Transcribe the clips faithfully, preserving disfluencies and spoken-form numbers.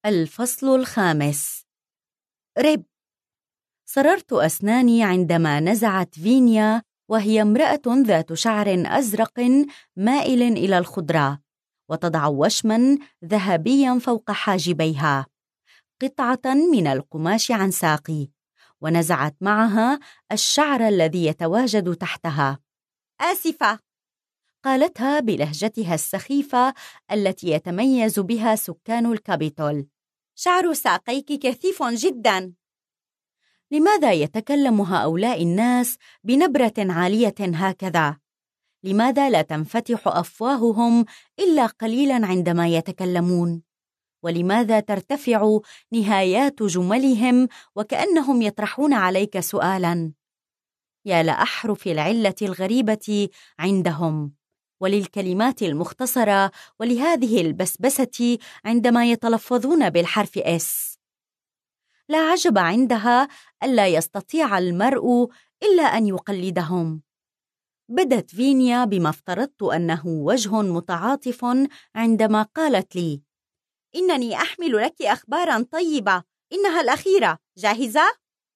الفصل الخامس. رب. صررت أسناني عندما نزعت فينيا، وهي امرأة ذات شعر أزرق مائل إلى الخضرة، وتضع وشماً ذهبياً فوق حاجبيها، قطعة من القماش عن ساقي، ونزعت معها الشعر الذي يتواجد تحتها. آسفة، قالتها بلهجتها السخيفة التي يتميز بها سكان الكابيتول. شعر ساقيك كثيف جداً. لماذا يتكلم هؤلاء الناس بنبرة عالية هكذا؟ لماذا لا تنفتح أفواههم إلا قليلاً عندما يتكلمون؟ ولماذا ترتفع نهايات جملهم وكأنهم يطرحون عليك سؤالاً؟ يا لأحرف العلة الغريبة عندهم، وللكلمات المختصرة، ولهذه البسبسة عندما يتلفظون بالحرف إس. لا عجب عندها ألا يستطيع المرء إلا أن يقلدهم. بدت فينيا بما افترضت أنه وجه متعاطف عندما قالت لي: إنني أحمل لك أخباراً طيبة، إنها الأخيرة، جاهزة؟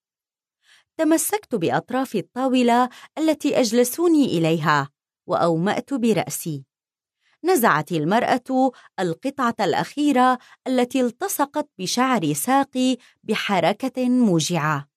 تمسكت بأطراف الطاولة التي أجلسوني إليها وأومأت برأسي. نزعت المرأة القطعة الأخيرة التي التصقت بشعر ساقي بحركة موجعة.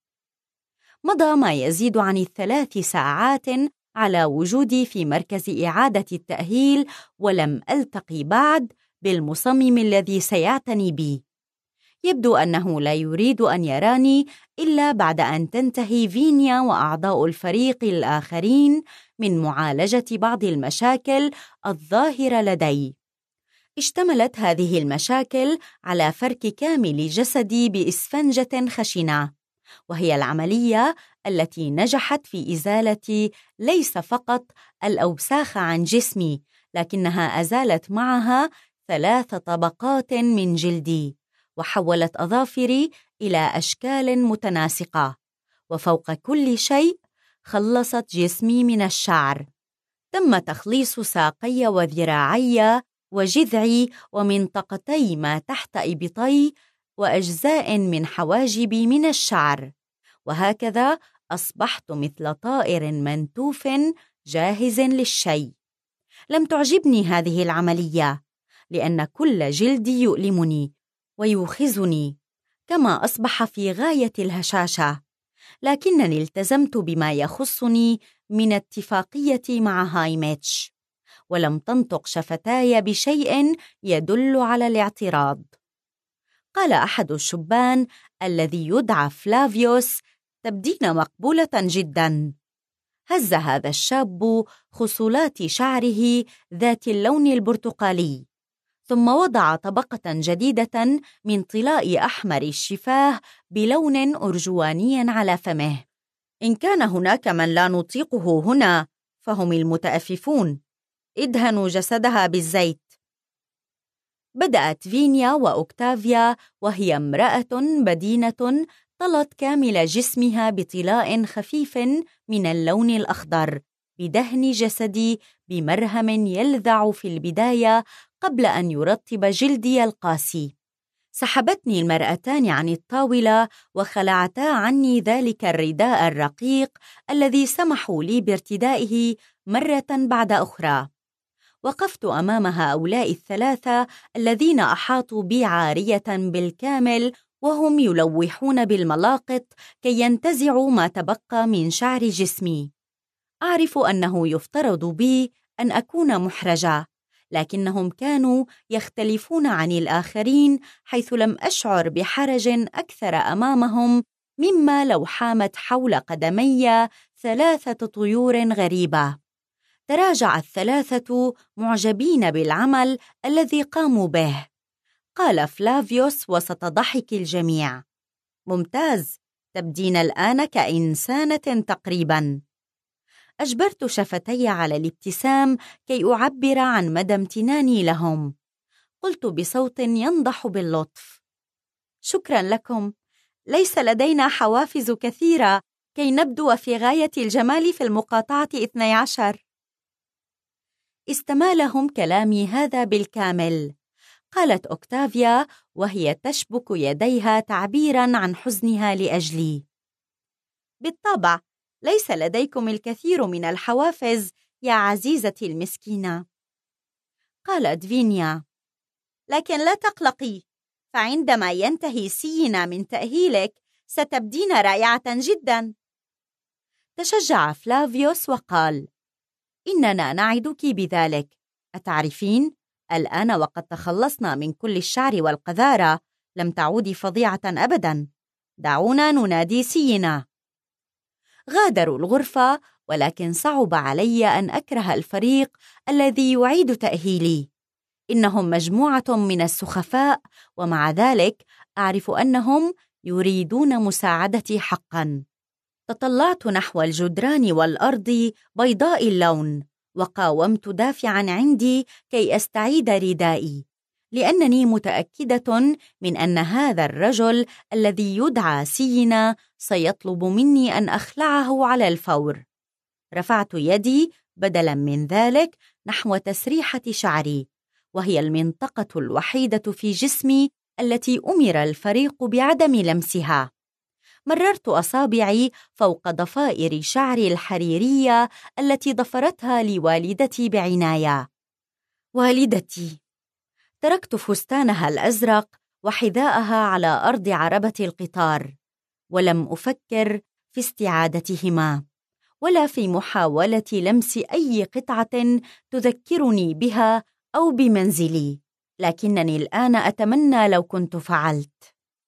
مضى ما يزيد عن الثلاث ساعات على وجودي في مركز إعادة التأهيل، ولم ألتقي بعد بالمصمم الذي سيعتني بي. يبدو أنه لا يريد أن يراني إلا بعد أن تنتهي فينيا وأعضاء الفريق الآخرين من معالجة بعض المشاكل الظاهرة لدي. اشتملت هذه المشاكل على فرك كامل جسدي بإسفنجة خشنة، وهي العملية التي نجحت في إزالة ليس فقط الأوساخ عن جسمي، لكنها أزالت معها ثلاث طبقات من جلدي، وحولت أظافري إلى أشكال متناسقة، وفوق كل شيء خلصت جسمي من الشعر. تم تخليص ساقي وذراعي وجذعي ومنطقتي ما تحت إبطي وأجزاء من حواجبي من الشعر، وهكذا أصبحت مثل طائر منتوف جاهز للشي. لم تعجبني هذه العملية، لأن كل جلدي يؤلمني ويوخزني، كما أصبح في غاية الهشاشة، لكنني التزمت بما يخصني من اتفاقية مع هايميتش، ولم تنطق شفتاي بشيء يدل على الاعتراض. قال أحد الشبان الذي يدعى فلافيوس: تبدين مقبولة جداً. هز هذا الشاب خصلات شعره ذات اللون البرتقالي، ثم وضع طبقة جديدة من طلاء أحمر الشفاه بلون أرجواني على فمه. إن كان هناك من لا نطيقه هنا فهم المتأففون. ادهنوا جسدها بالزيت. بدأت فينيا وأوكتافيا، وهي امرأة بدينة طلت كامل جسمها بطلاء خفيف من اللون الأخضر بدهن جسدي بمرهم يلذع في البداية قبل أن يرطب جلدي القاسي. سحبتني المرأتان عن الطاولة وخلعتا عني ذلك الرداء الرقيق الذي سمحوا لي بارتدائه مرة بعد أخرى. وقفت أمام هؤلاء الثلاثة الذين أحاطوا بي عارية بالكامل، وهم يلوحون بالملاقط كي ينتزعوا ما تبقى من شعر جسمي. أعرف أنه يفترض بي أن أكون محرجة، لكنهم كانوا يختلفون عن الآخرين، حيث لم أشعر بحرج أكثر أمامهم مما لو حامت حول قدمي ثلاثة طيور غريبة. تراجع الثلاثة معجبين بالعمل الذي قاموا به. قال فلافيوس وسط ضحك الجميع: ممتاز، تبدين الآن كإنسانة تقريباً. أجبرت شفتي على الابتسام كي أعبر عن مدى امتناني لهم. قلت بصوت ينضح باللطف: شكراً لكم، ليس لدينا حوافز كثيرة كي نبدو في غاية الجمال في المقاطعة اثني عشر. استمالهم كلامي هذا بالكامل. قالت أوكتافيا وهي تشبك يديها تعبيراً عن حزنها لأجلي. بالطبع، ليس لديكم الكثير من الحوافز يا عزيزتي المسكينة. قالت فينيا: لكن لا تقلقي، فعندما ينتهي سينا من تأهيلك ستبدين رائعة جداً. تشجع فلافيوس وقال: إننا نعدك بذلك. أتعرفين، الآن وقد تخلصنا من كل الشعر والقذارة لم تعودي فظيعة أبداً. دعونا ننادي سينا. غادروا الغرفة، ولكن صعب علي أن أكره الفريق الذي يعيد تأهيلي. إنهم مجموعة من السخفاء، ومع ذلك أعرف أنهم يريدون مساعدتي حقاً. تطلعت نحو الجدران والأرض بيضاء اللون، وقاومت دافعاً عندي كي أستعيد ردائي، لأنني متأكدة من أن هذا الرجل الذي يدعى سينا سيطلب مني أن أخلعه على الفور. رفعت يدي بدلاً من ذلك نحو تسريحة شعري، وهي المنطقة الوحيدة في جسمي التي أمر الفريق بعدم لمسها. مررت أصابعي فوق ضفائر شعري الحريرية التي ضفرتها لي والدتي بعناية. والدتي. تركت فستانها الأزرق وحذاءها على أرض عربة القطار، ولم أفكر في استعادتهما ولا في محاولة لمس أي قطعة تذكرني بها أو بمنزلي، لكنني الآن أتمنى لو كنت فعلت.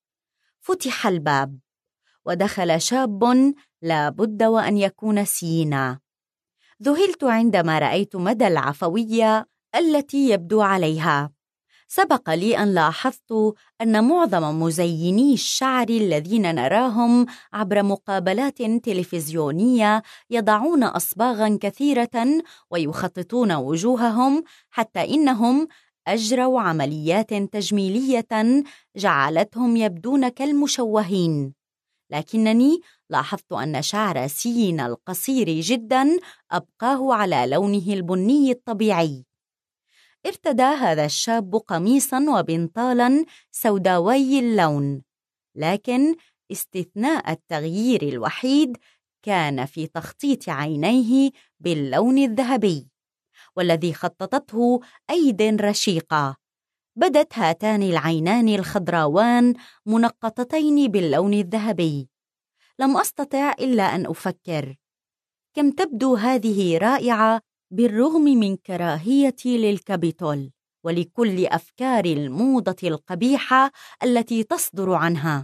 فتح الباب ودخل شاب لا بد وأن يكون سينا. ذهلت عندما رأيت مدى العفوية التي يبدو عليها. سبق لي أن لاحظت أن معظم مزيني الشعر الذين نراهم عبر مقابلات تلفزيونية يضعون أصباغاً كثيرة ويخططون وجوههم، حتى إنهم أجروا عمليات تجميلية جعلتهم يبدون كالمشوهين. لكنني لاحظت أن شعر سينا القصير جداً أبقاه على لونه البني الطبيعي. ارتدى هذا الشاب قميصاً وبنطالاً سوداوي اللون، لكن استثناء التغيير الوحيد كان في تخطيط عينيه باللون الذهبي، والذي خططته أيد رشيقة. بدت هاتان العينان الخضراوان منقطتين باللون الذهبي. لم أستطع إلا أن أفكر: كم تبدو هذه رائعة بالرغم من كراهيتي للكابيتول ولكل أفكار الموضة القبيحة التي تصدر عنها.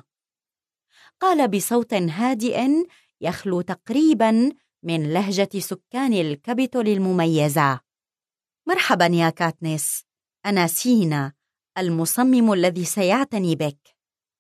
قال بصوت هادئ يخلو تقريباً من لهجة سكان الكابيتول المميزة: مرحباً يا كاتنيس، أنا سينا، المصمم الذي سيعتني بك.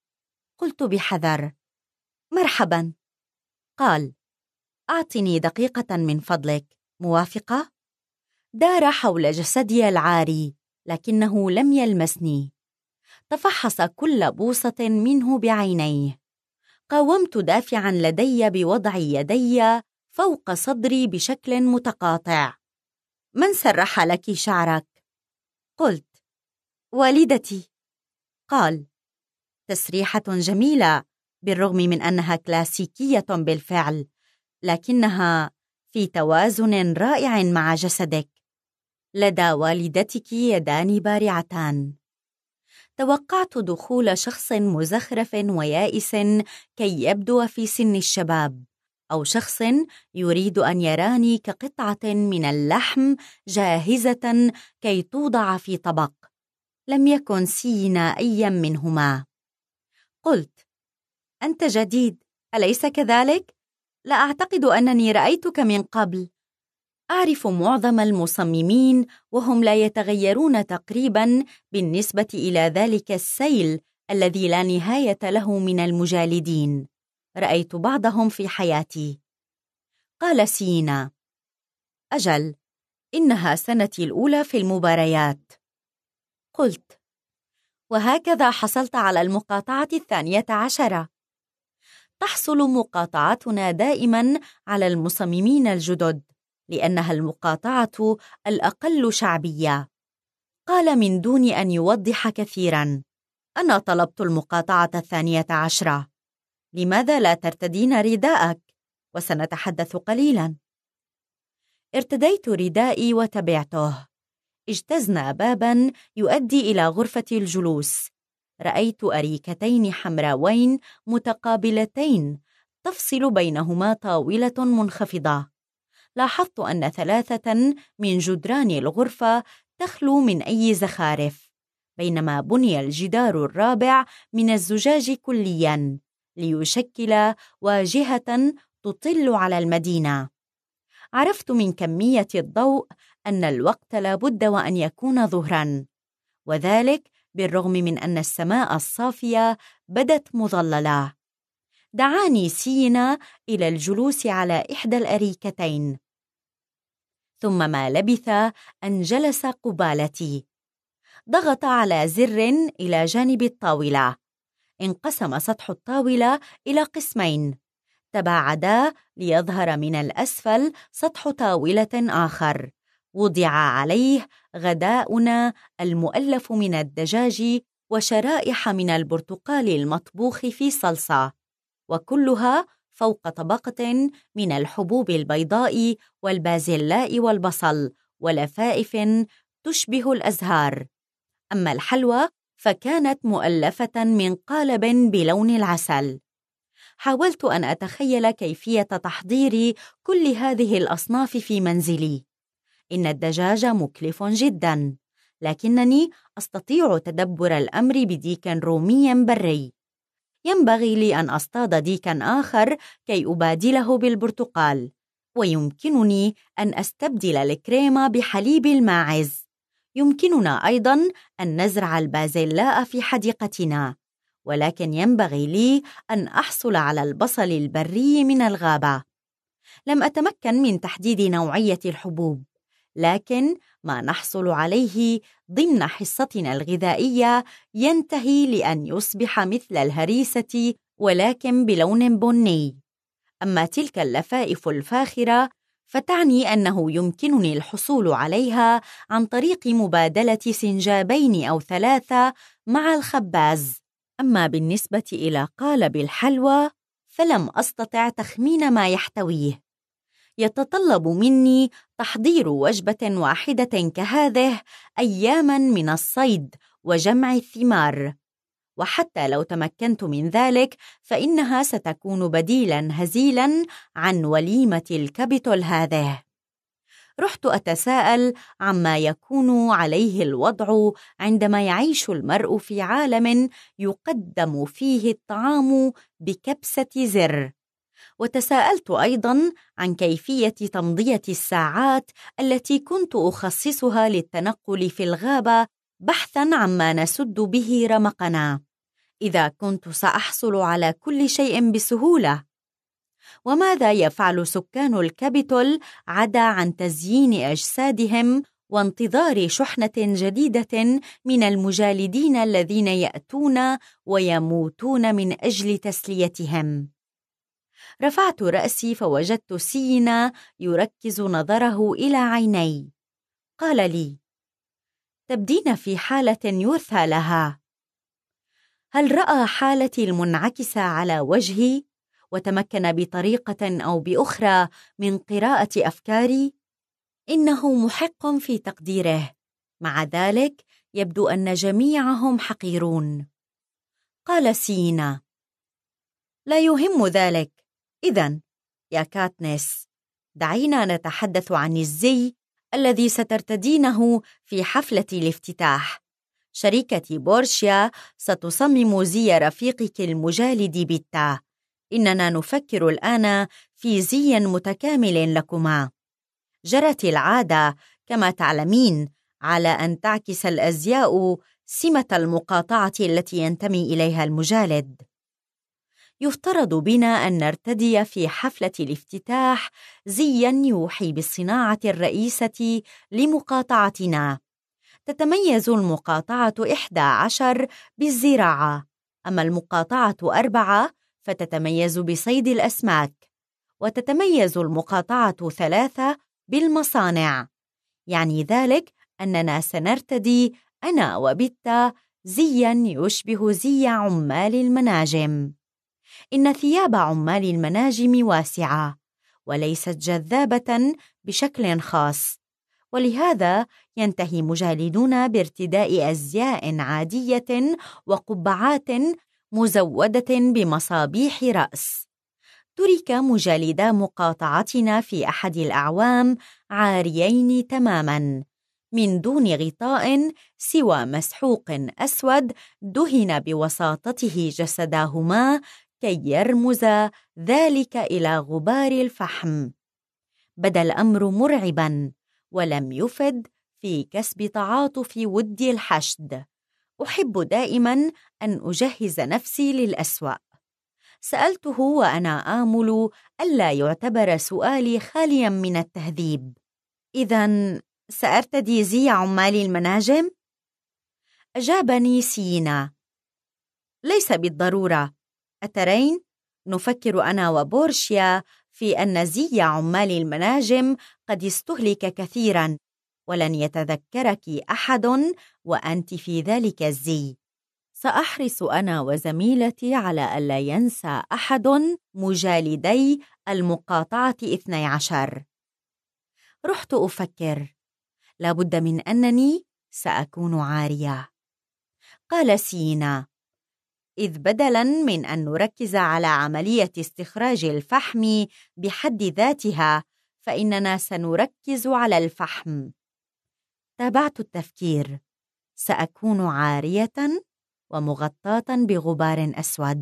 قلت بحذر: مرحباً. قال: أعطني دقيقة من فضلك، موافقة؟ دار حول جسدي العاري، لكنه لم يلمسني. تفحص كل بوصة منه بعينيه. قاومت دافعاً لدي بوضع يدي فوق صدري بشكل متقاطع. من سرح لك شعرك؟ قلت: والدتي. قال: تسريحة جميلة بالرغم من أنها كلاسيكية بالفعل، لكنها في توازن رائع مع جسدك. لدى والدتك يدان بارعتان. توقعت دخول شخص مزخرف ويائس كي يبدو في سن الشباب، أو شخص يريد أن يراني كقطعة من اللحم جاهزة كي توضع في طبق. لم يكن سينا أي منهما. قلت: أنت جديد، أليس كذلك؟ لا أعتقد أنني رأيتك من قبل. أعرف معظم المصممين وهم لا يتغيرون تقريباً بالنسبة إلى ذلك السيل الذي لا نهاية له من المجالدين. رأيت بعضهم في حياتي. قال سينا: أجل، إنها سنتي الأولى في المباريات. قلت: وهكذا حصلت على المقاطعة الثانية عشرة. تحصل مقاطعتنا دائماً على المصممين الجدد، لأنها المقاطعة الأقل شعبية. قال من دون أن يوضح كثيراً: أنا طلبت المقاطعة الثانية عشرة. لماذا لا ترتدين رداءك؟ وسنتحدث قليلاً. ارتديت ردائي وتبعته. اجتزنا باباً يؤدي إلى غرفة الجلوس. رأيت أريكتين حمراوين متقابلتين تفصل بينهما طاولة منخفضة. لاحظت أن ثلاثة من جدران الغرفة تخلو من أي زخارف، بينما بني الجدار الرابع من الزجاج كلياً ليشكل واجهة تطل على المدينة. عرفت من كمية الضوء أن الوقت لابد وأن يكون ظهراً، وذلك بالرغم من أن السماء الصافية بدت مظللة. دعاني سينا إلى الجلوس على إحدى الأريكتين، ثم ما لبث أن جلس قبالتي. ضغط على زر إلى جانب الطاولة. انقسم سطح الطاولة إلى قسمين تباعدا ليظهر من الأسفل سطح طاولة آخر وضع عليه غداؤنا المؤلف من الدجاج وشرائح من البرتقال المطبوخ في صلصة، وكلها فوق طبقة من الحبوب البيضاء والبازلاء والبصل ولفائف تشبه الأزهار. أما الحلوى فكانت مؤلفة من قالب بلون العسل. حاولت أن أتخيل كيفية تحضير كل هذه الأصناف في منزلي. إن الدجاج مكلف جداً، لكنني أستطيع تدبر الأمر بديك رومي بري. ينبغي لي أن أصطاد ديكاً آخر كي أبادله بالبرتقال، ويمكنني أن أستبدل الكريمة بحليب الماعز. يمكننا أيضاً أن نزرع البازلاء في حديقتنا، ولكن ينبغي لي أن أحصل على البصل البري من الغابة. لم أتمكن من تحديد نوعية الحبوب، لكن ما نحصل عليه ضمن حصتنا الغذائية ينتهي لأن يصبح مثل الهريسة ولكن بلون بني. أما تلك اللفائف الفاخرة فتعني أنه يمكنني الحصول عليها عن طريق مبادلة سنجابين أو ثلاثة مع الخباز. أما بالنسبة إلى قالب الحلوى فلم أستطع تخمين ما يحتويه. يتطلب مني تحضير وجبة واحدة كهذه أياماً من الصيد وجمع الثمار، وحتى لو تمكنت من ذلك فإنها ستكون بديلاً هزيلاً عن وليمة الكابيتول هذه. رحت أتساءل عما يكون عليه الوضع عندما يعيش المرء في عالم يقدم فيه الطعام بكبسة زر، وتساءلت أيضاً عن كيفية تمضية الساعات التي كنت أخصصها للتنقل في الغابة بحثاً عما نسد به رمقنا، إذا كنت سأحصل على كل شيء بسهولة. وماذا يفعل سكان الكابيتول عدا عن تزيين أجسادهم وانتظار شحنة جديدة من المجالدين الذين يأتون ويموتون من أجل تسليتهم؟ رفعت رأسي فوجدت سينا يركز نظره إلى عيني. قال لي: تبدين في حالة يرثى لها. هل رأى حالتي المنعكسة على وجهي وتمكن بطريقة أو بأخرى من قراءة أفكاري؟ إنه محق في تقديره، مع ذلك يبدو أن جميعهم حقيرون. قال سينا: لا يهم ذلك. إذن يا كاتنس، دعينا نتحدث عن الزي الذي سترتدينه في حفلة الافتتاح. شركة بورشيا ستصمم زي رفيقك المجالد بالتا. إننا نفكر الآن في زي متكامل لكما. جرت العادة كما تعلمين على أن تعكس الأزياء سمة المقاطعة التي ينتمي إليها المجالد. يفترض بنا أن نرتدي في حفلة الافتتاح زياً يوحي بالصناعة الرئيسة لمقاطعتنا. تتميز المقاطعة إحدى عشر بالزراعة، أما المقاطعة أربعة فتتميز بصيد الأسماك، وتتميز المقاطعة ثلاثة بالمصانع. يعني ذلك أننا سنرتدي أنا وبيتا زياً يشبه زي عمال المناجم. إن ثياب عمال المناجم واسعة وليست جذابة بشكل خاص، ولهذا ينتهي مجالدون بارتداء أزياء عادية وقبعات مزودة بمصابيح رأس. ترك مجالدا مقاطعتنا في أحد الأعوام عاريين تماماً من دون غطاء سوى مسحوق أسود دهن بوساطته جسداهما كي يرمز ذلك إلى غبار الفحم. بدا الأمر مرعباً ولم يفد في كسب تعاطف ود الحشد. أحب دائماً أن أجهز نفسي للأسوأ. سألته وأنا آمل ألا يعتبر سؤالي خالياً من التهذيب: إذن سأرتدي زي عمال المناجم؟ أجابني سينا: ليس بالضرورة. أترين، نفكر أنا وبورشيا في أن زي عمال المناجم قد استهلك كثيراً، ولن يتذكرك أحد وأنت في ذلك الزي. سأحرص أنا وزميلتي على ألا ينسى أحد مجالدي المقاطعة اثني عشر. رحت أفكر: لابد من أنني سأكون عارية. قال سينا: إذ بدلاً من أن نركز على عملية استخراج الفحم بحد ذاتها، فإننا سنركز على الفحم. تابعت التفكير: سأكون عارية ومغطاة بغبار أسود.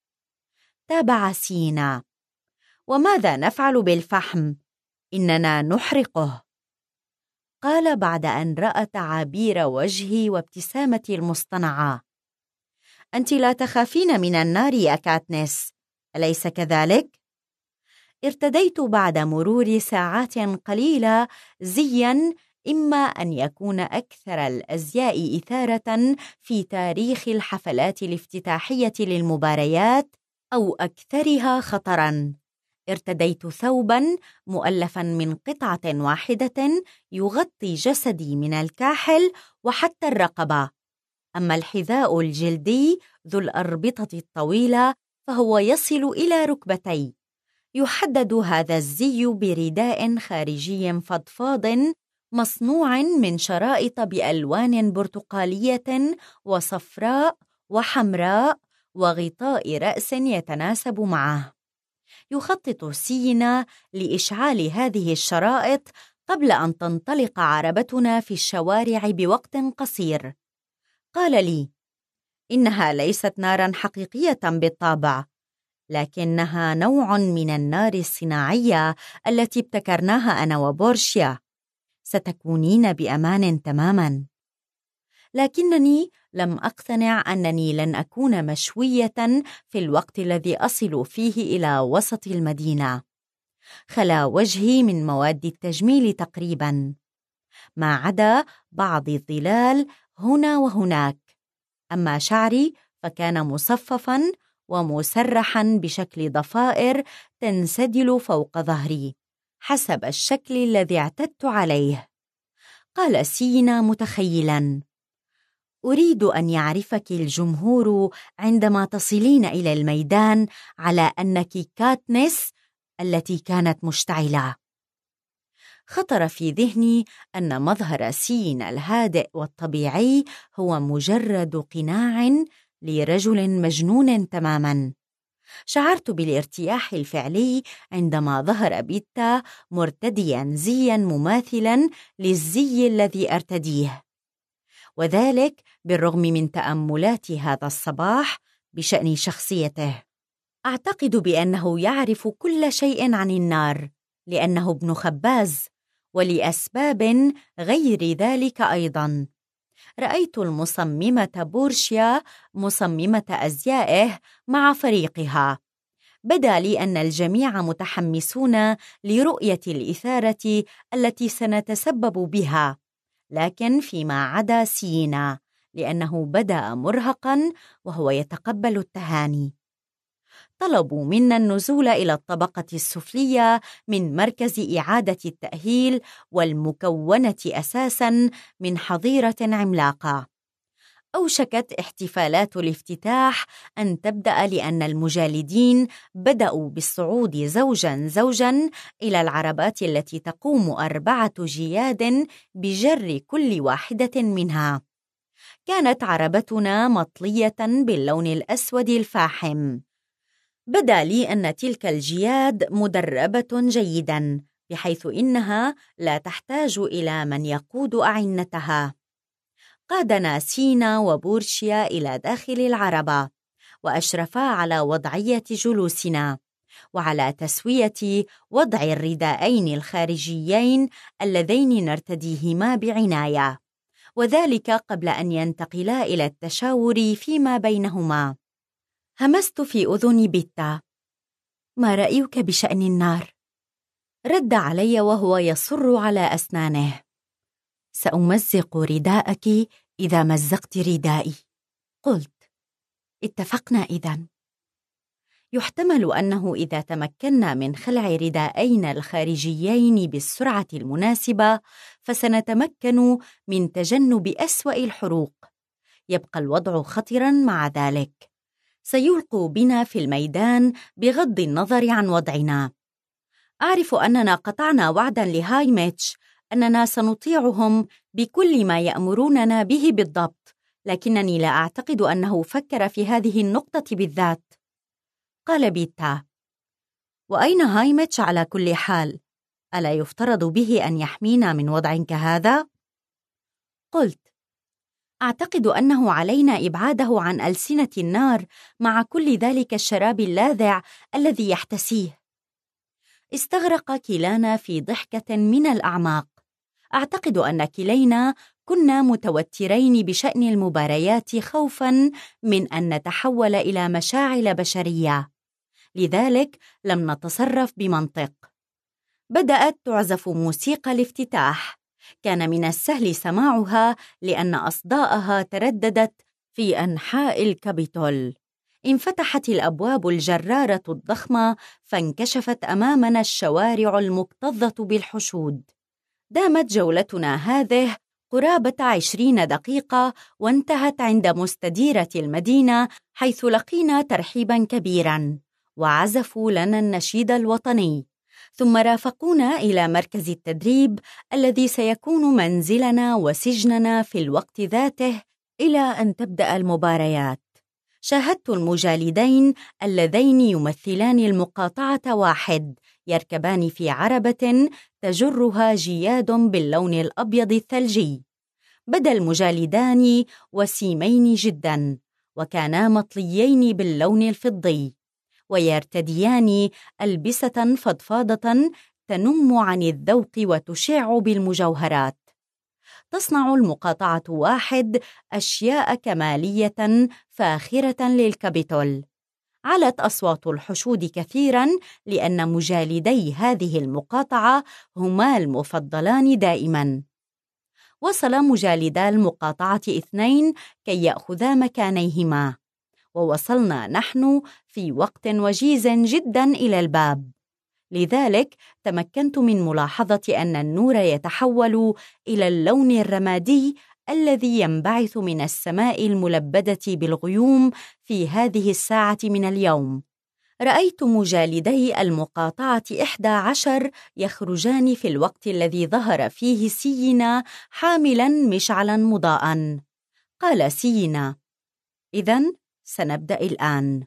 تابع سينا: وماذا نفعل بالفحم؟ إننا نحرقه. قال بعد أن رأى تعابير وجهي وابتسامتي المصطنعة: أنت لا تخافين من النار يا كاتنس، أليس كذلك؟ ارتديت بعد مرور ساعات قليلة زياً إما أن يكون أكثر الأزياء إثارة في تاريخ الحفلات الافتتاحية للمباريات أو أكثرها خطراً. ارتديت ثوباً مؤلفاً من قطعة واحدة يغطي جسدي من الكاحل وحتى الرقبة. أما الحذاء الجلدي ذو الأربطة الطويلة فهو يصل إلى ركبتي. يحدد هذا الزي برداء خارجي فضفاض مصنوع من شرائط بألوان برتقالية وصفراء وحمراء وغطاء رأس يتناسب معه. يخطط سينا لإشعال هذه الشرائط قبل أن تنطلق عربتنا في الشوارع بوقت قصير. قال لي: إنها ليست ناراً حقيقية بالطبع، لكنها نوع من النار الصناعية التي ابتكرناها أنا وبورشيا. ستكونين بأمان تماماً. لكنني لم أقتنع أنني لن أكون مشوية في الوقت الذي أصل فيه إلى وسط المدينة. خلا وجهي من مواد التجميل تقريباً، ما عدا بعض الظلال هنا وهناك. أما شعري فكان مصففاً ومسرحاً بشكل ضفائر تنسدل فوق ظهري حسب الشكل الذي اعتدت عليه. قال سينا متخيلاً: أريد أن يعرفك الجمهور عندما تصلين إلى الميدان على أنك كاتنس التي كانت مشتعلة. خطر في ذهني أن مظهر سينا الهادئ والطبيعي هو مجرد قناع لرجل مجنون تماماً. شعرت بالارتياح الفعلي عندما ظهر بيتا مرتدياً زياً مماثلاً للزي الذي أرتديه، وذلك بالرغم من تأملات هذا الصباح بشأن شخصيته. أعتقد بأنه يعرف كل شيء عن النار لأنه ابن خباز، ولأسباب غير ذلك أيضاً. رأيت المصممة بورشيا مصممة أزيائه مع فريقها. بدا لي أن الجميع متحمسون لرؤية الإثارة التي سنتسبب بها، لكن فيما عدا سينا لأنه بدا مرهقاً وهو يتقبل التهاني. طلبوا منا النزول إلى الطبقة السفلية من مركز إعادة التأهيل والمكونة أساساً من حظيرة عملاقة. أوشكت احتفالات الافتتاح أن تبدأ لأن المجالدين بدأوا بالصعود زوجاً زوجاً إلى العربات التي تقوم أربعة جياد بجر كل واحدة منها. كانت عربتنا مطلية باللون الأسود الفاحم. بدا لي أن تلك الجياد مدربة جيداً، بحيث إنها لا تحتاج إلى من يقود أعنتها. قادنا سينا وبورشيا إلى داخل العربة، وأشرفا على وضعية جلوسنا وعلى تسوية وضع الرداءين الخارجيين اللذين نرتديهما بعناية، وذلك قبل أن ينتقلا إلى التشاور فيما بينهما. همست في أذن بيتا: ما رأيك بشأن النار؟ رد علي وهو يصر على أسنانه: سأمزق رداءك إذا مزقت ردائي. قلت: اتفقنا إذن. يحتمل أنه إذا تمكنا من خلع رداءين الخارجيين بالسرعة المناسبة فسنتمكن من تجنب أسوأ الحروق. يبقى الوضع خطراً مع ذلك، سيلقوا بنا في الميدان بغض النظر عن وضعنا. أعرف أننا قطعنا وعداً لهايميتش أننا سنطيعهم بكل ما يأمروننا به بالضبط، لكنني لا أعتقد أنه فكر في هذه النقطة بالذات. قال بيتا: وأين هايميتش على كل حال؟ ألا يفترض به أن يحمينا من وضع كهذا؟ قلت: أعتقد أنه علينا إبعاده عن ألسنة النار مع كل ذلك الشراب اللاذع الذي يحتسيه. استغرق كلانا في ضحكة من الأعماق. أعتقد أن كلينا كنا متوترين بشأن المباريات خوفاً من أن نتحول إلى مشاعل بشرية، لذلك لم نتصرف بمنطق. بدأت تعزف موسيقى الافتتاح، كان من السهل سماعها لأن أصداءها ترددت في أنحاء الكابيتول. انفتحت الأبواب الجرارة الضخمة فانكشفت أمامنا الشوارع المكتظة بالحشود. دامت جولتنا هذه قرابة عشرين دقيقة، وانتهت عند مستديرة المدينة حيث لقينا ترحيباً كبيراً وعزفوا لنا النشيد الوطني، ثم رافقونا إلى مركز التدريب الذي سيكون منزلنا وسجننا في الوقت ذاته إلى أن تبدأ المباريات. شاهدت المجالدين اللذين يمثلان المقاطعة واحد يركبان في عربة تجرها جياد باللون الأبيض الثلجي. بدا المجالدان وسيمين جدا، وكانا مطليين باللون الفضي، ويرتديان ألبسة فضفاضة تنم عن الذوق وتشع بالمجوهرات. تصنع المقاطعة واحد أشياء كمالية فاخرة للكابيتول. علت أصوات الحشود كثيراً لأن مجالدي هذه المقاطعة هما المفضلان دائماً. وصل مجالدا المقاطعة اثنين كي يأخذا مكانيهما، ووصلنا نحن في وقت وجيز جداً إلى الباب، لذلك تمكنت من ملاحظة أن النور يتحول إلى اللون الرمادي الذي ينبعث من السماء الملبدة بالغيوم في هذه الساعة من اليوم. رأيت مجالدي المقاطعة إحدى عشر يخرجان في الوقت الذي ظهر فيه سينا حاملاً مشعلاً مضاءً. قال سينا: إذن سنبدأ الآن.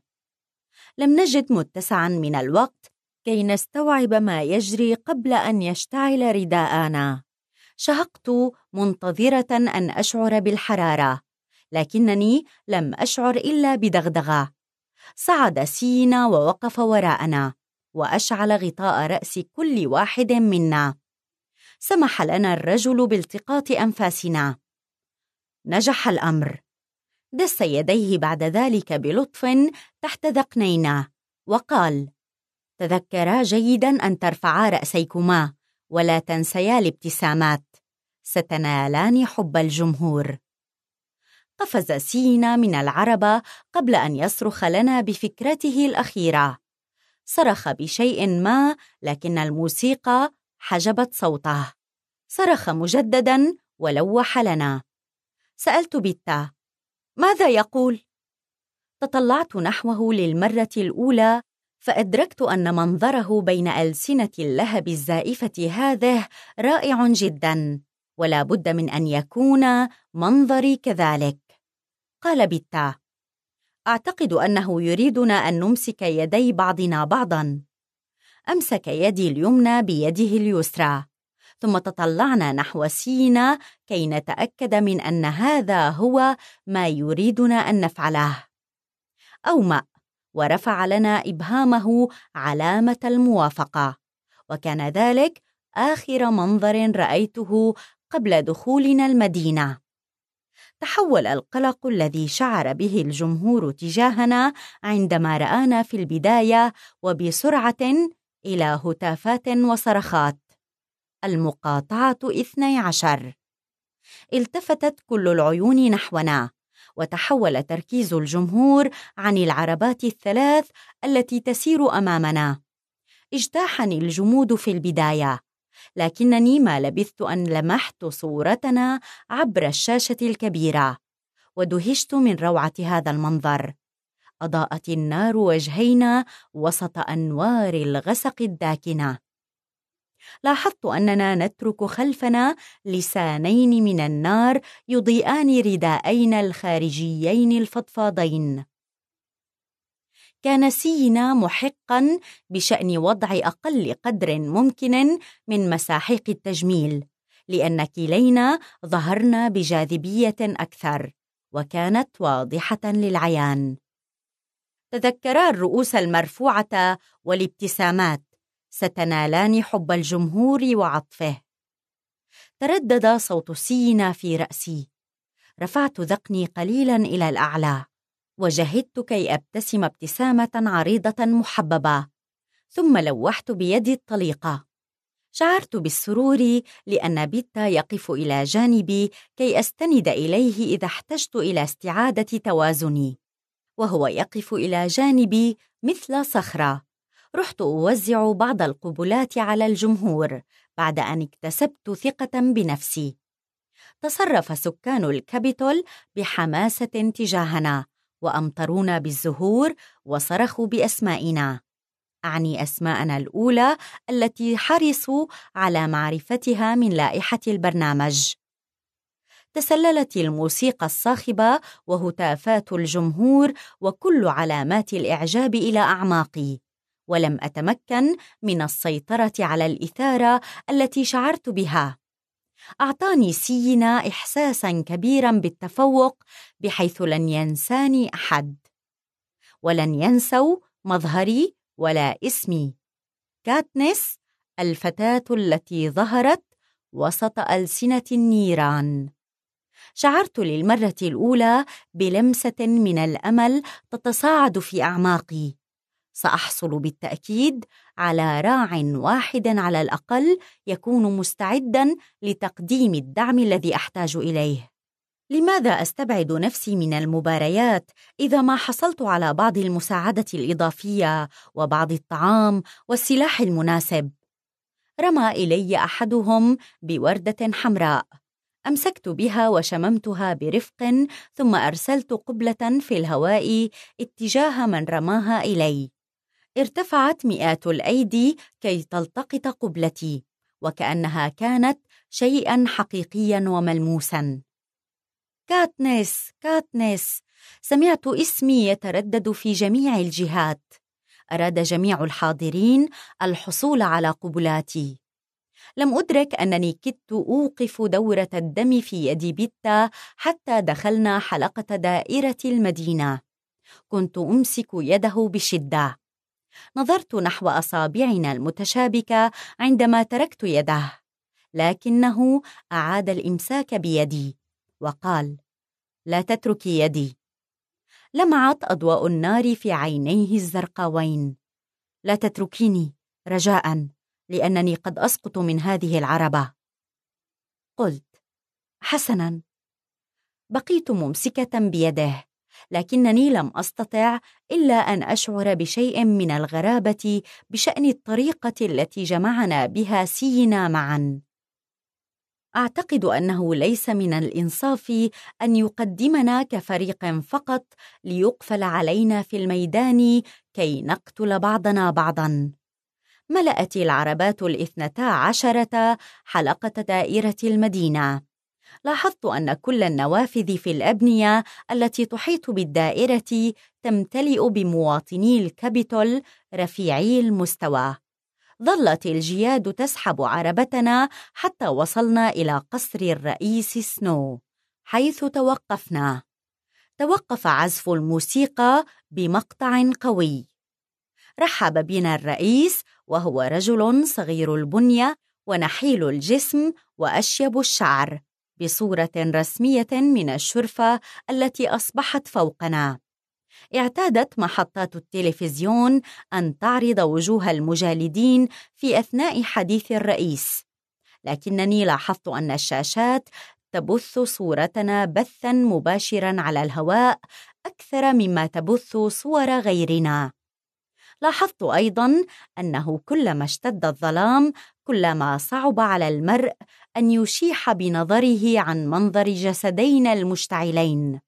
لم نجد متسعاً من الوقت كي نستوعب ما يجري قبل أن يشتعل رداءنا. شهقت منتظرة أن أشعر بالحرارة، لكنني لم أشعر إلا بدغدغة. صعد سينا ووقف وراءنا، وأشعل غطاء رأس كل واحد منا. سمح لنا الرجل بالتقاط أنفاسنا. نجح الأمر. دس يديه بعد ذلك بلطف تحت ذقنينا وقال: تذكرا جيداً أن ترفعا رأسيكما، ولا تنسيا الابتسامات، ستنالان حب الجمهور. قفز سينا من العربة قبل أن يصرخ لنا بفكرته الأخيرة. صرخ بشيء ما، لكن الموسيقى حجبت صوته. صرخ مجدداً ولوح لنا. سألت بيتا: ماذا يقول؟ تطلعت نحوه للمرة الأولى، فأدركت أن منظره بين ألسنة اللهب الزائفة هذه رائع جداً، ولا بد من أن يكون منظري كذلك. قال بيتا: أعتقد أنه يريدنا أن نمسك يدي بعضنا بعضاً. أمسك يدي اليمنى بيده اليسرى، ثم تطلعنا نحو سينا كي نتأكد من أن هذا هو ما يريدنا أن نفعله. أومأ ورفع لنا إبهامه علامة الموافقة، وكان ذلك آخر منظر رأيته قبل دخولنا المدينة. تحول القلق الذي شعر به الجمهور تجاهنا عندما رآنا في البداية وبسرعة إلى هتافات وصرخات: المقاطعة اثني عشر. التفتت كل العيون نحونا، وتحول تركيز الجمهور عن العربات الثلاث التي تسير أمامنا. اجتاحني الجمود في البداية، لكنني ما لبثت أن لمحت صورتنا عبر الشاشة الكبيرة، ودهشت من روعة هذا المنظر. أضاءت النار وجهينا وسط أنوار الغسق الداكنة. لاحظت أننا نترك خلفنا لسانين من النار يضيئان رداءين الخارجيين الفضفاضين. كان سينا محقاً بشأن وضع أقل قدر ممكن من مساحيق التجميل، لأن كلينا ظهرنا بجاذبية أكثر، وكانت واضحة للعيان. تذكرا الرؤوس المرفوعة والابتسامات، ستنالان حب الجمهور وعطفه. تردد صوت سينا في رأسي. رفعت ذقني قليلاً إلى الأعلى، وجهدت كي أبتسم ابتسامة عريضة محببة، ثم لوحت بيدي الطليقة. شعرت بالسرور لأن بيتا يقف إلى جانبي كي أستند إليه إذا احتجت إلى استعادة توازني، وهو يقف إلى جانبي مثل صخرة. رحت أوزع بعض القبلات على الجمهور بعد أن اكتسبت ثقة بنفسي. تصرف سكان الكابيتول بحماسة تجاهنا، وأمطرونا بالزهور وصرخوا بأسمائنا، أعني أسماءنا الأولى التي حرصوا على معرفتها من لائحة البرنامج. تسللت الموسيقى الصاخبة وهتافات الجمهور وكل علامات الإعجاب إلى أعماقي، ولم أتمكن من السيطرة على الإثارة التي شعرت بها. أعطاني سينا إحساساً كبيراً بالتفوق، بحيث لن ينساني أحد، ولن ينسوا مظهري ولا اسمي: كاتنس، الفتاة التي ظهرت وسط ألسنة النيران. شعرت للمرة الأولى بلمسة من الأمل تتصاعد في أعماقي. سأحصل بالتأكيد على راع واحد على الأقل يكون مستعداً لتقديم الدعم الذي أحتاج إليه. لماذا أستبعد نفسي من المباريات إذا ما حصلت على بعض المساعدة الإضافية وبعض الطعام والسلاح المناسب؟ رمى إلي أحدهم بوردة حمراء. أمسكت بها وشممتها برفق، ثم أرسلت قبلة في الهواء اتجاه من رماها إلي. ارتفعت مئات الأيدي كي تلتقط قبلتي، وكأنها كانت شيئاً حقيقياً وملموساً. كاتنس، كاتنس، سمعت اسمي يتردد في جميع الجهات. أراد جميع الحاضرين الحصول على قبلاتي. لم أدرك أنني كدت أوقف دورة الدم في يد بيتا حتى دخلنا حلقة دائرة المدينة. كنت أمسك يده بشدة. نظرت نحو أصابعنا المتشابكة عندما تركت يده، لكنه أعاد الإمساك بيدي وقال: لا تتركي يدي. لمعت أضواء النار في عينيه الزرقاوين. لا تتركيني رجاءً، لأنني قد أسقط من هذه العربة. قلت: حسناً. بقيت ممسكة بيده، لكنني لم أستطع إلا أن أشعر بشيء من الغرابة بشأن الطريقة التي جمعنا بها سينا معاً. أعتقد أنه ليس من الإنصاف أن يقدمنا كفريق فقط ليقفل علينا في الميدان كي نقتل بعضنا بعضاً. ملأت العربات الاثنتا عشرة حلقة دائرة المدينة. لاحظت أن كل النوافذ في الأبنية التي تحيط بالدائرة تمتلئ بمواطني الكابيتول رفيعي المستوى. ظلت الجياد تسحب عربتنا حتى وصلنا إلى قصر الرئيس سنو، حيث توقفنا. توقف عزف الموسيقى بمقطع قوي. رحب بنا الرئيس، وهو رجل صغير البنية ونحيل الجسم وأشيب الشعر، بصورة رسمية من الشرفة التي أصبحت فوقنا. اعتادت محطات التلفزيون أن تعرض وجوه المجالدين في أثناء حديث الرئيس، لكنني لاحظت أن الشاشات تبث صورتنا بثاً مباشراً على الهواء أكثر مما تبث صور غيرنا. لاحظت أيضاً أنه كلما اشتد الظلام كلما صعب على المرء أن يشيح بنظره عن منظر جسدين المشتعلين.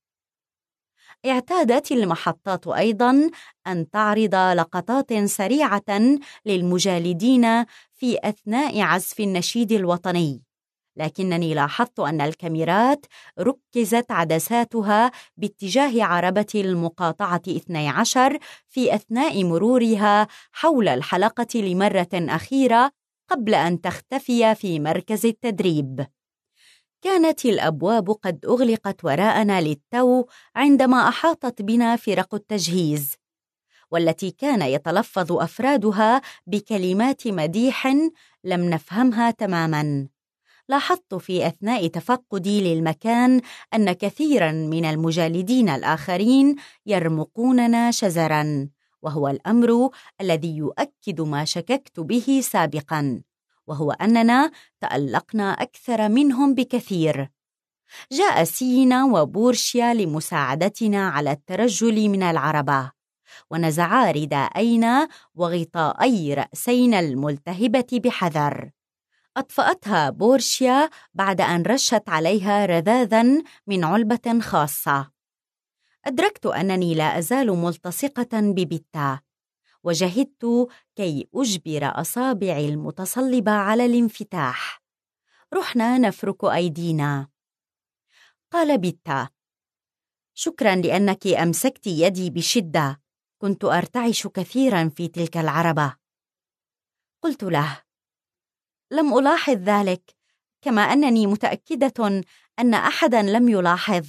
اعتادت المحطات أيضاً أن تعرض لقطات سريعة للمجالدين في أثناء عزف النشيد الوطني، لكنني لاحظت أن الكاميرات ركزت عدساتها باتجاه عربة المقاطعة اثني عشر في أثناء مرورها حول الحلقة لمرة أخيرة قبل أن تختفي في مركز التدريب. كانت الأبواب قد أغلقت وراءنا للتو عندما أحاطت بنا فرق التجهيز، والتي كان يتلفظ أفرادها بكلمات مديح لم نفهمها تماماً. لاحظت في أثناء تفقدي للمكان أن كثيراً من المجالدين الآخرين يرمقوننا شزراً، وهو الأمر الذي يؤكد ما شككت به سابقاً، وهو أننا تألقنا أكثر منهم بكثير. جاء سينا وبورشيا لمساعدتنا على الترجل من العربة، ونزعا رداءينا وغطاءي رأسينا الملتهبة بحذر. أطفأتها بورشيا بعد أن رشت عليها رذاذاً من علبة خاصة. أدركت أنني لا أزال ملتصقة ببيتا، وجهدت كي أجبر أصابعي المتصلبة على الانفتاح. رحنا نفرك أيدينا. قال بيتا: شكراً لأنك أمسكت يدي بشدة، كنت أرتعش كثيراً في تلك العربة. قلت له: لم ألاحظ ذلك، كما أنني متأكدة أن أحداً لم يلاحظ.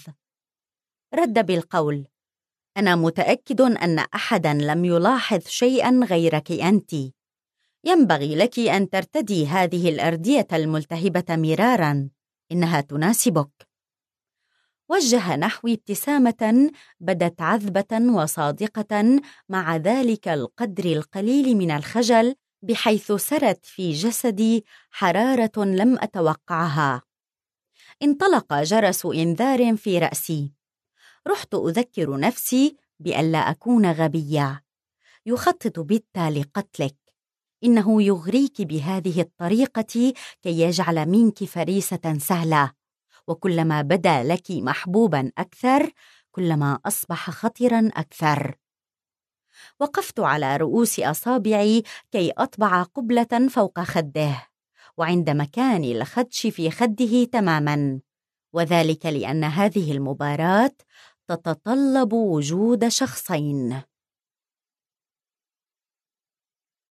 رد بالقول: أنا متأكد أن أحداً لم يلاحظ شيئاً غيرك أنت. ينبغي لك أن ترتدي هذه الأردية الملتهبة مراراً، إنها تناسبك. وجه نحوي ابتسامة بدت عذبة وصادقة مع ذلك القدر القليل من الخجل، بحيث سرت في جسدي حرارة لم أتوقعها. انطلق جرس إنذار في رأسي. رحت أذكر نفسي بألا أكون غبية. يخطط بيتا لقتلك، إنه يغريك بهذه الطريقة كي يجعل منك فريسة سهلة، وكلما بدا لك محبوبا أكثر كلما أصبح خطرا أكثر. وقفت على رؤوس أصابعي كي أطبع قبلة فوق خده، وعند مكان الخدش في خده تماما، وذلك لأن هذه المباراة تتطلب وجود شخصين.